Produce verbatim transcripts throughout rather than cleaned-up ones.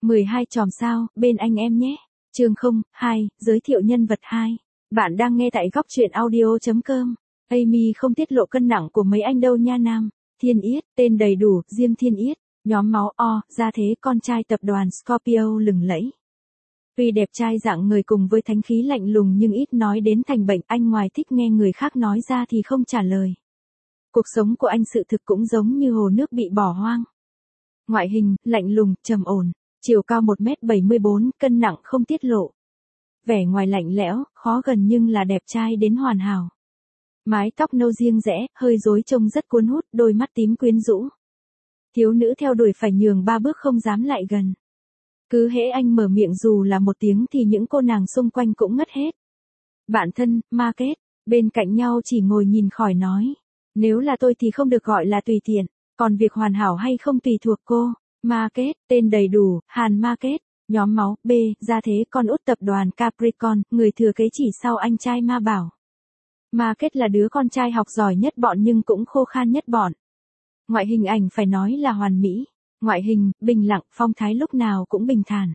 mười hai chòm sao, bên anh em nhé. Chương không hai, giới thiệu nhân vật hai. Bạn đang nghe tại góc truyện audio chấm com. Amy không tiết lộ cân nặng của mấy anh đâu nha nam. Thiên Yết, tên đầy đủ, Diêm Thiên Yết, nhóm máu O, gia thế con trai tập đoàn Scorpio lừng lẫy. Tuy đẹp trai dạng người cùng với thánh khí lạnh lùng nhưng ít nói đến thành bệnh, anh ngoài thích nghe người khác nói ra thì không trả lời. Cuộc sống của anh sự thực cũng giống như hồ nước bị bỏ hoang. Ngoại hình, lạnh lùng, trầm ổn, chiều cao một mét bảy mươi bốn, cân nặng không tiết lộ. Vẻ ngoài lạnh lẽo, khó gần nhưng là đẹp trai đến hoàn hảo. Mái tóc nâu riêng rẽ, hơi rối trông rất cuốn hút, đôi mắt tím quyến rũ. Thiếu nữ theo đuổi phải nhường ba bước không dám lại gần. Cứ hễ anh mở miệng dù là một tiếng thì những cô nàng xung quanh cũng ngất hết. Bạn thân, Market, bên cạnh nhau chỉ ngồi nhìn khỏi nói. Nếu là tôi thì không được gọi là tùy tiện, còn việc hoàn hảo hay không tùy thuộc cô. Market, tên đầy đủ, Hàn Market, nhóm máu B, gia thế con út tập đoàn Capricorn, người thừa kế chỉ sau anh trai Ma Bảo. Market là đứa con trai học giỏi nhất bọn nhưng cũng khô khan nhất bọn. Ngoại hình ảnh phải nói là hoàn mỹ. Ngoại hình, bình lặng, phong thái lúc nào cũng bình thản.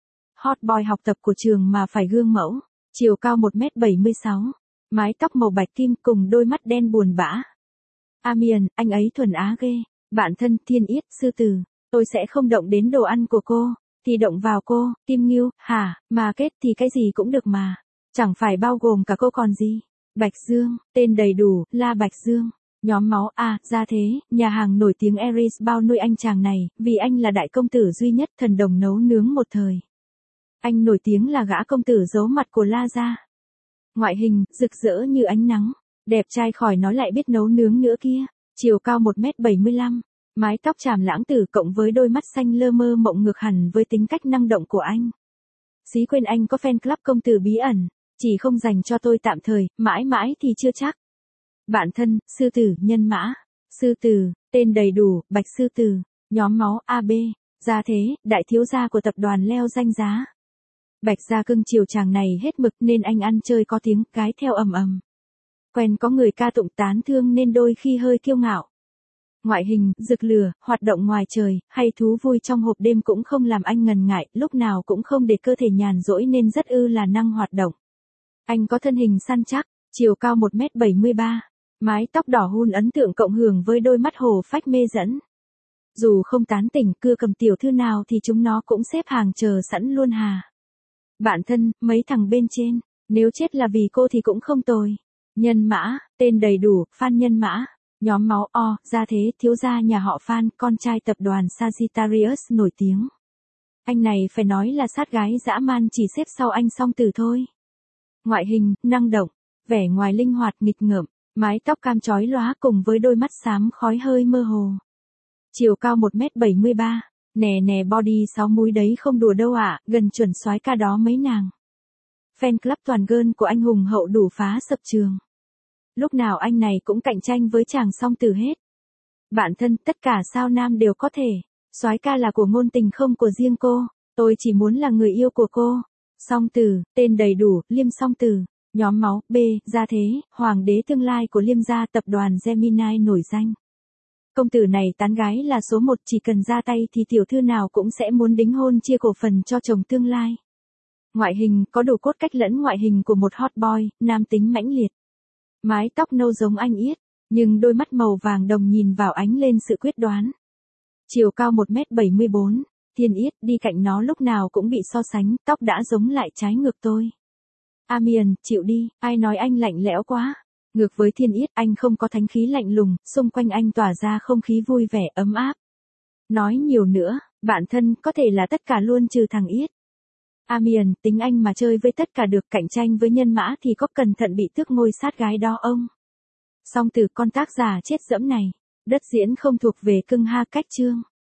Hot boy học tập của trường mà phải gương mẫu. Chiều cao một mét bảy mươi sáu. Mái tóc màu bạch kim cùng đôi mắt đen buồn bã. Amian, anh ấy thuần á ghê. Bạn thân, Thiên Yết, sư tử. Tôi sẽ không động đến đồ ăn của cô. Thì động vào cô, Kim Ngưu, hả, Market thì cái gì cũng được mà. Chẳng phải bao gồm cả cô còn gì. Bạch Dương, tên đầy đủ, La Bạch Dương. Nhóm máu A, gia thế, nhà hàng nổi tiếng Eris bao nuôi anh chàng này, vì anh là đại công tử duy nhất thần đồng nấu nướng một thời. Anh nổi tiếng là gã công tử giấu mặt của La gia. Ngoại hình, rực rỡ như ánh nắng, đẹp trai khỏi nói lại biết nấu nướng nữa kia, chiều cao một mét bảy mươi lăm, mái tóc chàm lãng tử cộng với đôi mắt xanh lơ mơ mộng ngược hẳn với tính cách năng động của anh. Xí quên anh có fan club công tử bí ẩn, chỉ không dành cho tôi tạm thời, mãi mãi thì chưa chắc. Bạn thân, sư tử, nhân mã. Sư tử, tên đầy đủ, Bạch Sư Tử, nhóm máu a bê, gia thế, đại thiếu gia của tập đoàn Leo danh giá. Bạch gia cưng chiều chàng này hết mực nên anh ăn chơi có tiếng, gái theo ầm ầm. Quen có người ca tụng tán thương nên đôi khi hơi kiêu ngạo. Ngoại hình, rực lửa, hoạt động ngoài trời, hay thú vui trong hộp đêm cũng không làm anh ngần ngại, lúc nào cũng không để cơ thể nhàn rỗi nên rất ư là năng hoạt động. Anh có thân hình săn chắc, chiều cao một mét bảy mươi ba. Mái tóc đỏ hun ấn tượng cộng hưởng với đôi mắt hồ phách mê dẫn. Dù không tán tỉnh cưa cầm tiểu thư nào thì chúng nó cũng xếp hàng chờ sẵn luôn hà. Bạn thân, mấy thằng bên trên, nếu chết là vì cô thì cũng không tồi. Nhân mã, tên đầy đủ, Phan Nhân Mã, nhóm máu O, gia thế, thiếu gia nhà họ Phan, con trai tập đoàn Sagittarius nổi tiếng. Anh này phải nói là sát gái dã man chỉ xếp sau anh Song Tử thôi. Ngoại hình, năng động, vẻ ngoài linh hoạt nghịch ngợm. Mái tóc cam chói lóa cùng với đôi mắt xám khói hơi mơ hồ. Chiều cao một mét bảy mươi ba, nè nè body sáu múi đấy không đùa đâu ạ, à, gần chuẩn soái ca đó mấy nàng. Fan club toàn girl của anh hùng hậu đủ phá sập trường. Lúc nào anh này cũng cạnh tranh với chàng Song Tử hết. Bạn thân, tất cả sao nam đều có thể. Soái ca là của ngôn tình không của riêng cô, tôi chỉ muốn là người yêu của cô. Song Tử, tên đầy đủ, Liêm Song Tử. Nhóm máu B, gia thế, hoàng đế tương lai của Liêm gia tập đoàn Gemini nổi danh. Công tử này tán gái là số một, chỉ cần ra tay thì tiểu thư nào cũng sẽ muốn đính hôn chia cổ phần cho chồng tương lai. Ngoại hình, có đủ cốt cách lẫn ngoại hình của một hot boy, nam tính mãnh liệt. Mái tóc nâu giống anh Yết, nhưng đôi mắt màu vàng đồng nhìn vào ánh lên sự quyết đoán. Chiều cao một mét bảy mươi bốn, Thiên Yết đi cạnh nó lúc nào cũng bị so sánh, tóc đã giống lại trái ngược tôi. Amian, chịu đi, ai nói anh lạnh lẽo quá. Ngược với Thiên Yết, anh không có thánh khí lạnh lùng, xung quanh anh tỏa ra không khí vui vẻ ấm áp. Nói nhiều nữa, bạn thân, có thể là tất cả luôn trừ thằng Yết. Amian, tính anh mà chơi với tất cả được, cạnh tranh với nhân mã thì có cẩn thận bị tước ngôi sát gái đó ông. Song Tử, con tác giả chết dẫm này, đất diễn không thuộc về cưng ha cách chương.